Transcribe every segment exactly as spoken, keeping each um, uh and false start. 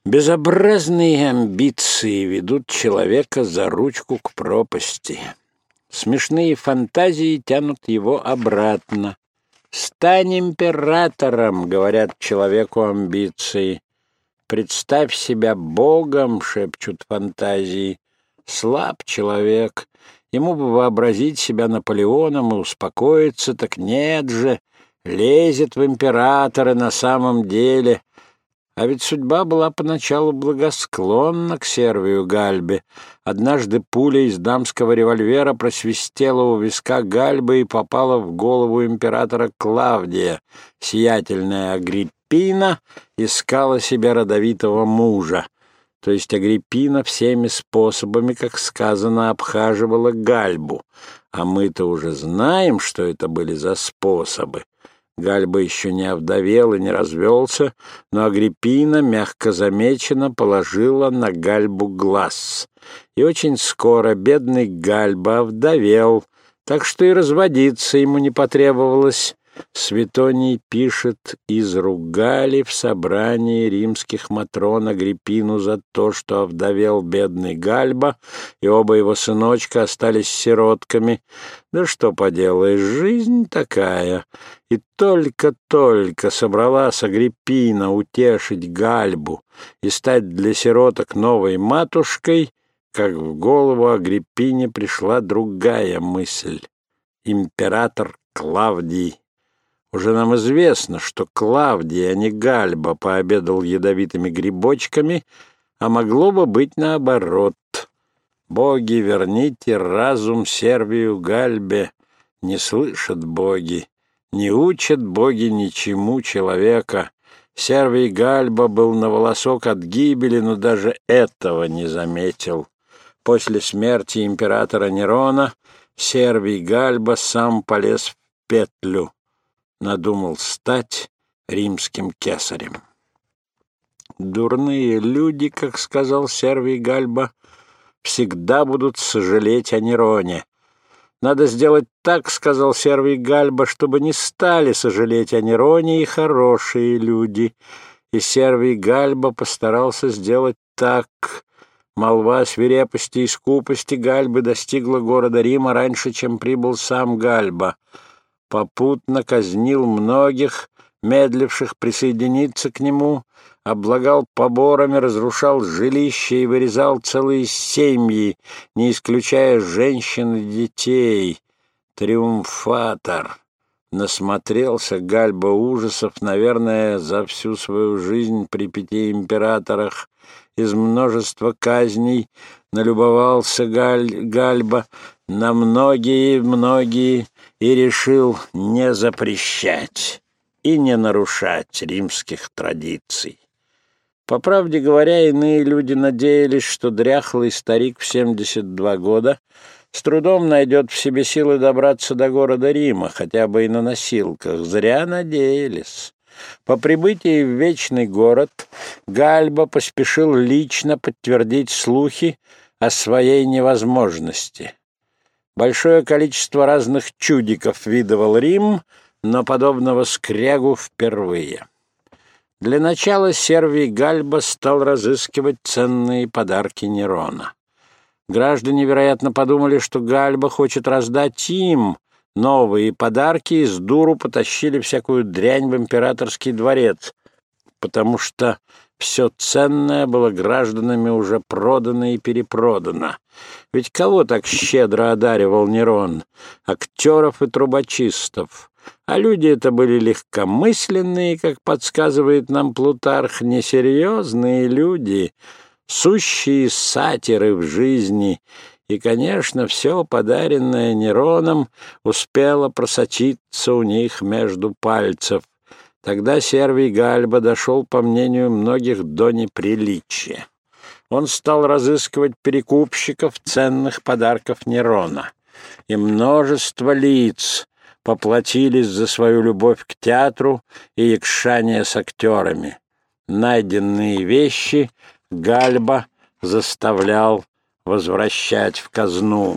Безобразные амбиции ведут человека за ручку к пропасти. Смешные фантазии тянут его обратно. «Стань императором», — говорят человеку амбиции. «Представь себя богом», — шепчут фантазии. Слаб человек. Ему бы вообразить себя Наполеоном и успокоиться, так нет же, лезет в императоры на самом деле. А ведь судьба была поначалу благосклонна к Сервию Гальбе. Однажды пуля из дамского револьвера просвистела у виска Гальбы и попала в голову императора Клавдия. Сиятельная Агриппина искала себе родовитого мужа. То есть Агриппина всеми способами, как сказано, обхаживала Гальбу. А мы-то уже знаем, что это были за способы. Гальба еще не овдовел и не развелся, но Агриппина, мягко замечено, положила на Гальбу глаз. И очень скоро бедный Гальба овдовел, так что и разводиться ему не потребовалось. Светоний пишет: «Изругали в собрании римских матрон Агриппину за то, что овдовел бедный Гальба, и оба его сыночка остались сиротками. Да что поделаешь, жизнь такая». И только-только собралась Агриппина утешить Гальбу и стать для сироток новой матушкой, как в голову Агриппине пришла другая мысль. Император Клавдий. Уже нам известно, что Клавдий, а не Гальба, пообедал ядовитыми грибочками, а могло бы быть наоборот. Боги, верните разум Сервию Гальбе. Не слышат боги, не учат боги ничему человека. Сервий Гальба был на волосок от гибели, но даже этого не заметил. После смерти императора Нерона Сервий Гальба сам полез в петлю. Надумал стать римским кесарем. Дурные люди, как сказал Сервий Гальба, всегда будут сожалеть о Нероне. Надо сделать так, сказал Сервий Гальба, чтобы не стали сожалеть о Нероне и хорошие люди. И Сервий Гальба постарался сделать так. Молва о свирепости и скупости Гальбы достигла города Рима раньше, чем прибыл сам Гальба. Попутно казнил многих, медливших присоединиться к нему, облагал поборами, разрушал жилища и вырезал целые семьи, не исключая женщин и детей. Триумфатор. Насмотрелся Гальба ужасов, наверное, за всю свою жизнь при пяти императорах. Из множества казней налюбовался Галь, Гальба на многие-многие и решил не запрещать и не нарушать римских традиций. По правде говоря, иные люди надеялись, что дряхлый старик в семьдесят два года с трудом найдет в себе силы добраться до города Рима, хотя бы и на носилках. Зря надеялись. По прибытии в Вечный город Гальба поспешил лично подтвердить слухи о своей невозможности. Большое количество разных чудиков видывал Рим, но подобного скрягу впервые. Для начала Сервий Гальба стал разыскивать ценные подарки Нерона. Граждане, вероятно, подумали, что Гальба хочет раздать им новые подарки и с дуру потащили всякую дрянь в императорский дворец, потому что все ценное было гражданами уже продано и перепродано. Ведь кого так щедро одаривал Нерон? Актеров и трубочистов. А люди это были легкомысленные, как подсказывает нам Плутарх, несерьезные люди, сущие сатиры в жизни. И, конечно, все подаренное Нероном успело просочиться у них между пальцев. Тогда Сервий Гальба дошел, по мнению многих, до неприличия. Он стал разыскивать перекупщиков ценных подарков Нерона. И множество лиц поплатились за свою любовь к театру и якшание с актерами. Найденные вещи Гальба заставлял возвращать в казну.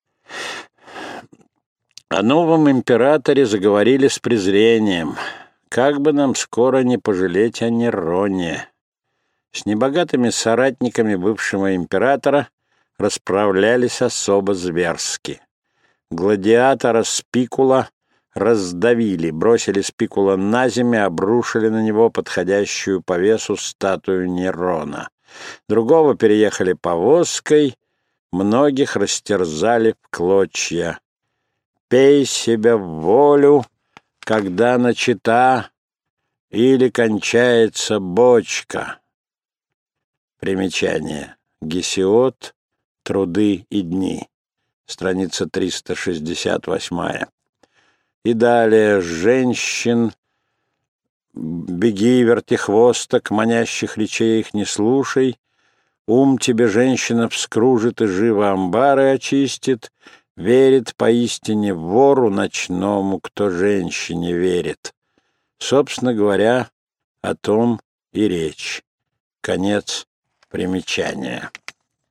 О новом императоре заговорили с презрением. Как бы нам скоро не пожалеть о Нероне. С небогатыми соратниками бывшего императора расправлялись особо зверски. Гладиатора Спикула раздавили, бросили Спикула на землю, обрушили на него подходящую по весу статую Нерона. Другого переехали повозкой, многих растерзали в клочья. Пей себя в волю, когда начата или кончается бочка. Примечание. Гесиод. Труды и дни. Страница триста шестьдесят восемь. И далее. Женщин, беги, вертихвосток, манящих речей их не слушай. Ум тебе, женщина, вскружит и живо амбары очистит. Верит поистине вору ночному, кто женщине верит. Собственно говоря, о том и речь. Конец примечания.